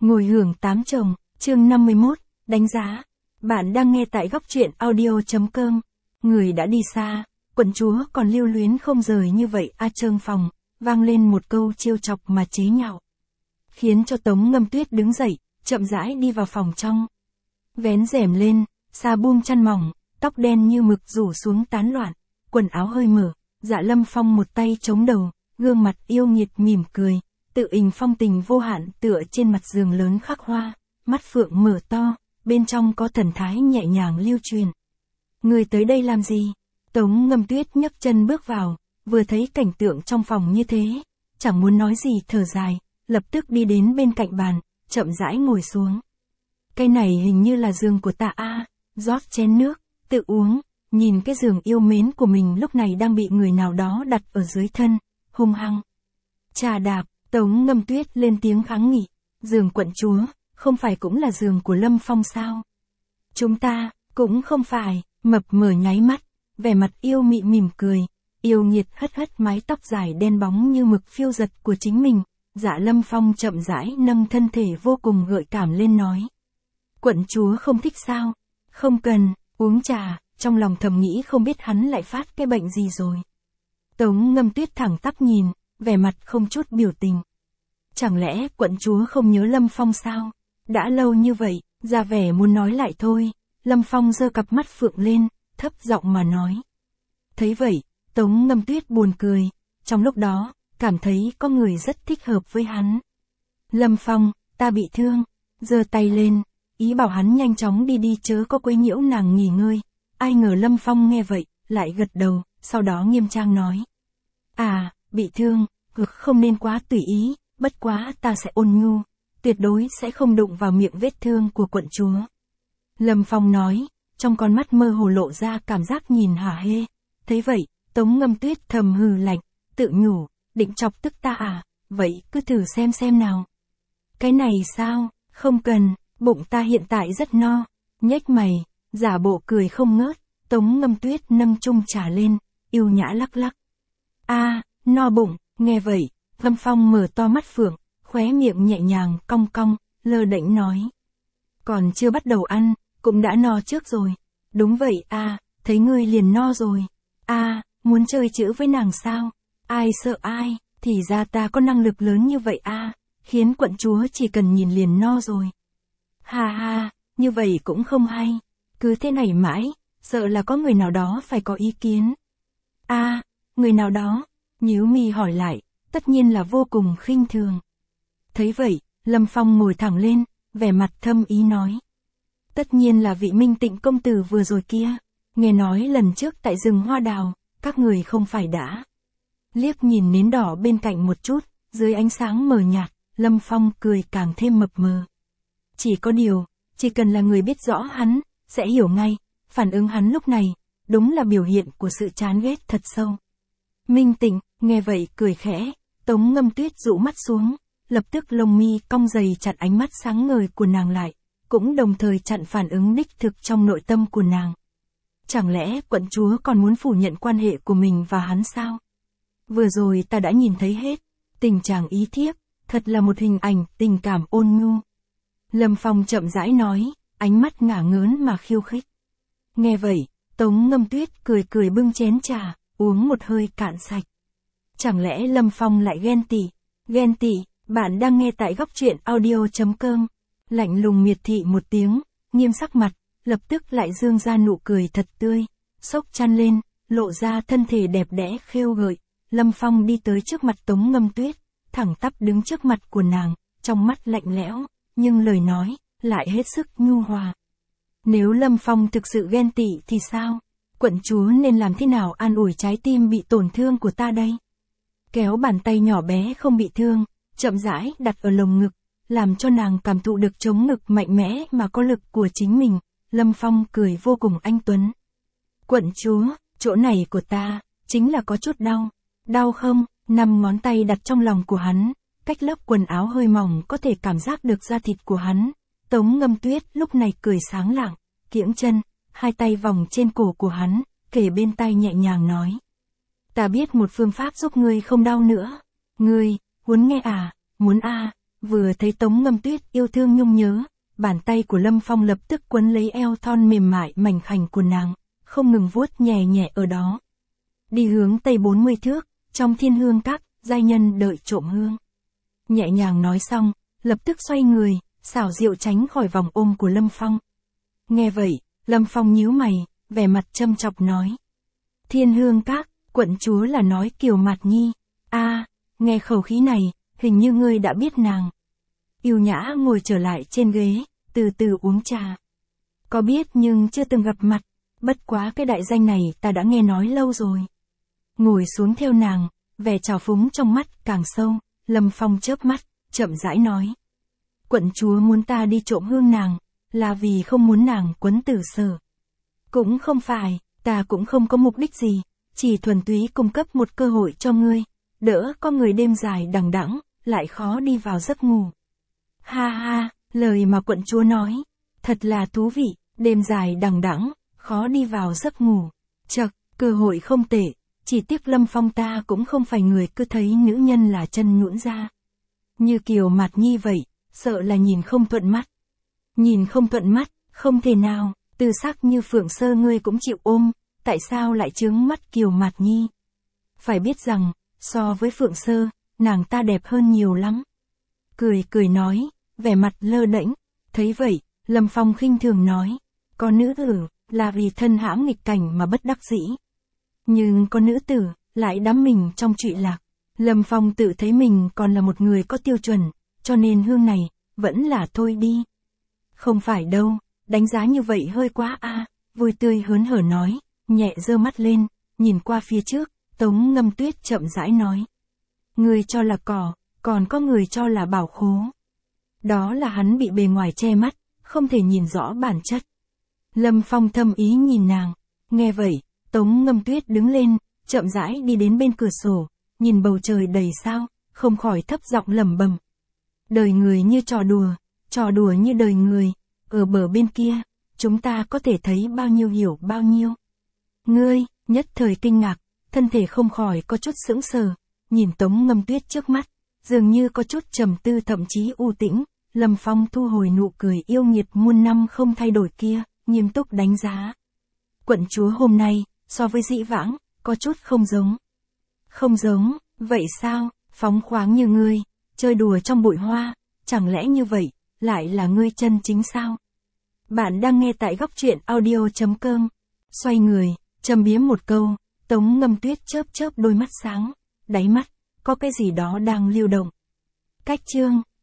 Ngồi hưởng tám chồng, chương 51, đánh giá. Bạn đang nghe tại góc truyện audio.com. Người đã đi xa, quận chúa còn lưu luyến không rời như vậy trương phòng, vang lên một câu trêu chọc mà chế nhạo. Khiến cho Tống Ngâm Tuyết đứng dậy, chậm rãi đi vào phòng trong. Vén rèm lên, Sa buông chăn mỏng, tóc đen như mực rủ xuống tán loạn, quần áo hơi mở, Dạ Lâm Phong một tay chống đầu, gương mặt yêu nghiệt mỉm cười, tự hình phong tình vô hạn tựa trên mặt giường lớn khắc hoa, mắt phượng mở to, bên trong có thần thái nhẹ nhàng lưu truyền. Người tới đây làm gì? Tống Ngâm Tuyết nhấc chân bước vào, vừa thấy cảnh tượng trong phòng như thế, chẳng muốn nói gì thở dài, lập tức đi đến bên cạnh bàn, chậm rãi ngồi xuống. Cái này hình như là giường của ta rót chén nước, tự uống, nhìn cái giường yêu mến của mình lúc này đang bị người nào đó đặt ở dưới thân, hung hăng. Chà đạp, Tống Ngâm Tuyết lên tiếng kháng nghị, giường quận chúa, không phải cũng là giường của Lâm Phong sao? Chúng ta, cũng không phải, mập mờ nháy mắt, vẻ mặt yêu mị mỉm cười, yêu nghiệt hất hất mái tóc dài đen bóng như mực phiêu giật của chính mình. Dạ Lâm Phong chậm rãi nâng thân thể vô cùng gợi cảm lên nói. Quận chúa không thích sao? Không cần, uống trà, trong lòng thầm nghĩ không biết hắn lại phát cái bệnh gì rồi. Tống Ngâm Tuyết thẳng tắp nhìn, vẻ mặt không chút biểu tình. Chẳng lẽ quận chúa không nhớ Lâm Phong sao? Đã lâu như vậy, ra vẻ muốn nói lại thôi. Lâm Phong giơ cặp mắt phượng lên, thấp giọng mà nói. Thấy vậy, Tống Ngâm Tuyết buồn cười, trong lúc đó, cảm thấy có người rất thích hợp với hắn. Lâm Phong, ta bị thương, giơ tay lên, ý bảo hắn nhanh chóng đi chớ có quấy nhiễu nàng nghỉ ngơi. Ai ngờ Lâm Phong nghe vậy, lại gật đầu, sau đó nghiêm trang nói. Bị thương, không nên quá tùy ý, bất quá ta sẽ ôn nhu, tuyệt đối sẽ không đụng vào miệng vết thương của quận chúa. Lâm Phong nói, trong con mắt mơ hồ lộ ra cảm giác nhìn hả hê. Thấy vậy, Tống Ngâm Tuyết thầm hừ lạnh, tự nhủ, định chọc tức ta vậy cứ thử xem nào. Cái này sao, không cần, bụng ta hiện tại rất no. Nhếch mày, giả bộ cười không ngớt, Tống Ngâm Tuyết nâng chung trà lên, yêu nhã lắc lắc. No bụng, nghe vậy, Lâm Phong mở to mắt phượng, khóe miệng nhẹ nhàng cong cong, lơ đễnh nói. Còn chưa bắt đầu ăn, cũng đã no trước rồi. Đúng vậy thấy ngươi liền no rồi. Muốn chơi chữ với nàng sao? Ai sợ ai, thì ra ta có năng lực lớn như vậy khiến quận chúa chỉ cần nhìn liền no rồi. Ha, như vậy cũng không hay. Cứ thế này mãi, sợ là có người nào đó phải có ý kiến. Người nào đó? Nhíu mi hỏi lại, tất nhiên là vô cùng khinh thường. Thấy vậy, Lâm Phong ngồi thẳng lên, vẻ mặt thâm ý nói. Tất nhiên là vị Minh Tịnh công tử vừa rồi kia. Nghe nói lần trước tại rừng hoa đào, các người không phải đã. Liếc nhìn nến đỏ bên cạnh một chút, dưới ánh sáng mờ nhạt, Lâm Phong cười càng thêm mập mờ. Chỉ có điều, chỉ cần là người biết rõ hắn, sẽ hiểu ngay, phản ứng hắn lúc này, đúng là biểu hiện của sự chán ghét thật sâu. Minh Tịnh, nghe vậy cười khẽ, Tống Ngâm Tuyết dụ mắt xuống, lập tức lông mi cong dày chặn ánh mắt sáng ngời của nàng lại, cũng đồng thời chặn phản ứng đích thực trong nội tâm của nàng. Chẳng lẽ quận chúa còn muốn phủ nhận quan hệ của mình và hắn sao? Vừa rồi ta đã nhìn thấy hết, tình chàng ý thiếp, thật là một hình ảnh tình cảm ôn nhu. Lâm Phong chậm rãi nói, ánh mắt ngả ngớn mà khiêu khích. Nghe vậy, Tống Ngâm Tuyết cười bưng chén trà, uống một hơi cạn sạch. Chẳng lẽ Lâm Phong lại ghen tị? Bạn đang nghe tại góc truyện audio.com. Lạnh lùng miệt thị một tiếng, nghiêm sắc mặt, lập tức lại dương ra nụ cười thật tươi, xốc chăn lên, lộ ra thân thể đẹp đẽ khêu gợi. Lâm Phong đi tới trước mặt Tống Ngâm Tuyết, thẳng tắp đứng trước mặt của nàng, trong mắt lạnh lẽo, nhưng lời nói lại hết sức nhu hòa. Nếu Lâm Phong thực sự ghen tị thì sao? Quận chúa nên làm thế nào an ủi trái tim bị tổn thương của ta đây? Kéo bàn tay nhỏ bé không bị thương, chậm rãi đặt ở lồng ngực, làm cho nàng cảm thụ được chống ngực mạnh mẽ mà có lực của chính mình. Lâm Phong cười vô cùng anh tuấn. Quận chúa, chỗ này của ta, chính là có chút đau. Đau không? 5 ngón tay đặt trong lòng của hắn, cách lớp quần áo hơi mỏng có thể cảm giác được da thịt của hắn. Tống Ngâm Tuyết lúc này cười sáng lạng, kiễng chân, 2 tay vòng trên cổ của hắn, kề bên tai nhẹ nhàng nói. Ta biết một phương pháp giúp ngươi không đau nữa. Ngươi, muốn nghe muốn Vừa thấy Tống Ngâm Tuyết yêu thương nhung nhớ, bàn tay của Lâm Phong lập tức quấn lấy eo thon mềm mại mảnh khảnh của nàng, không ngừng vuốt nhẹ nhẹ ở đó. Đi hướng tây 40 thước, trong Thiên Hương Các, giai nhân đợi trộm hương. Nhẹ nhàng nói xong, lập tức xoay người, xảo diệu tránh khỏi vòng ôm của Lâm Phong. Nghe vậy, Lâm Phong nhíu mày, vẻ mặt châm chọc nói. Thiên Hương Các, quận chúa là nói Kiều Mạt Nhi. Nghe khẩu khí này, hình như ngươi đã biết nàng. Yêu nhã ngồi trở lại trên ghế, từ từ uống trà. Có biết nhưng chưa từng gặp mặt, bất quá cái đại danh này ta đã nghe nói lâu rồi. Ngồi xuống theo nàng, vẻ trào phúng trong mắt càng sâu, Lâm Phong chớp mắt, chậm rãi nói. Quận chúa muốn ta đi trộm hương nàng, là vì không muốn nàng quấn tử sở. Cũng không phải, ta cũng không có mục đích gì, chỉ thuần túy cung cấp một cơ hội cho ngươi, đỡ có người đêm dài đằng đẵng, lại khó đi vào giấc ngủ. Ha ha, lời mà quận chúa nói, thật là thú vị, đêm dài đằng đẵng, khó đi vào giấc ngủ. Chậc, cơ hội không tệ, chỉ tiếc Lâm Phong ta cũng không phải người cứ thấy nữ nhân là chân nhũn ra. Như Kiều Mạt Nhi vậy, sợ là nhìn không thuận mắt. Nhìn không thuận mắt, không thể nào, tư sắc như Phượng Sơ ngươi cũng chịu ôm, tại sao lại chướng mắt Kiều Mạt Nhi? Phải biết rằng, so với Phượng Sơ, nàng ta đẹp hơn nhiều lắm. Cười nói, vẻ mặt lơ đễnh, thấy vậy, Lâm Phong khinh thường nói, có nữ tử, là vì thân hãm nghịch cảnh mà bất đắc dĩ. Nhưng có nữ tử, lại đắm mình trong trụy lạc. Lâm Phong tự thấy mình còn là một người có tiêu chuẩn, cho nên hương này, vẫn là thôi đi. Không phải đâu, đánh giá như vậy hơi quá vui tươi hớn hở nói, nhẹ giơ mắt lên, nhìn qua phía trước, Tống Ngâm Tuyết chậm rãi nói. Người cho là cỏ, còn có người cho là bảo khố. Đó là hắn bị bề ngoài che mắt, không thể nhìn rõ bản chất. Lâm Phong thâm ý nhìn nàng, nghe vậy, Tống Ngâm Tuyết đứng lên, chậm rãi đi đến bên cửa sổ, nhìn bầu trời đầy sao, không khỏi thấp giọng lẩm bẩm. Đời người như trò đùa như đời người, ở bờ bên kia, chúng ta có thể thấy bao nhiêu hiểu bao nhiêu. Ngươi, nhất thời kinh ngạc, thân thể không khỏi có chút sững sờ, nhìn Tống Ngâm Tuyết trước mắt, dường như có chút trầm tư thậm chí u tĩnh, Lâm Phong thu hồi nụ cười yêu nghiệt muôn năm không thay đổi kia, nghiêm túc đánh giá. Quận chúa hôm nay, so với dĩ vãng, có chút không giống. Không giống, vậy sao, phóng khoáng như ngươi, chơi đùa trong bụi hoa, chẳng lẽ như vậy, lại là ngươi chân chính sao? Bạn đang nghe tại góc truyện audio.com. Xoay người, châm biếm một câu, Tống Ngâm Tuyết chớp chớp đôi mắt sáng, đáy mắt, có cái gì đó đang lưu động. Cách chương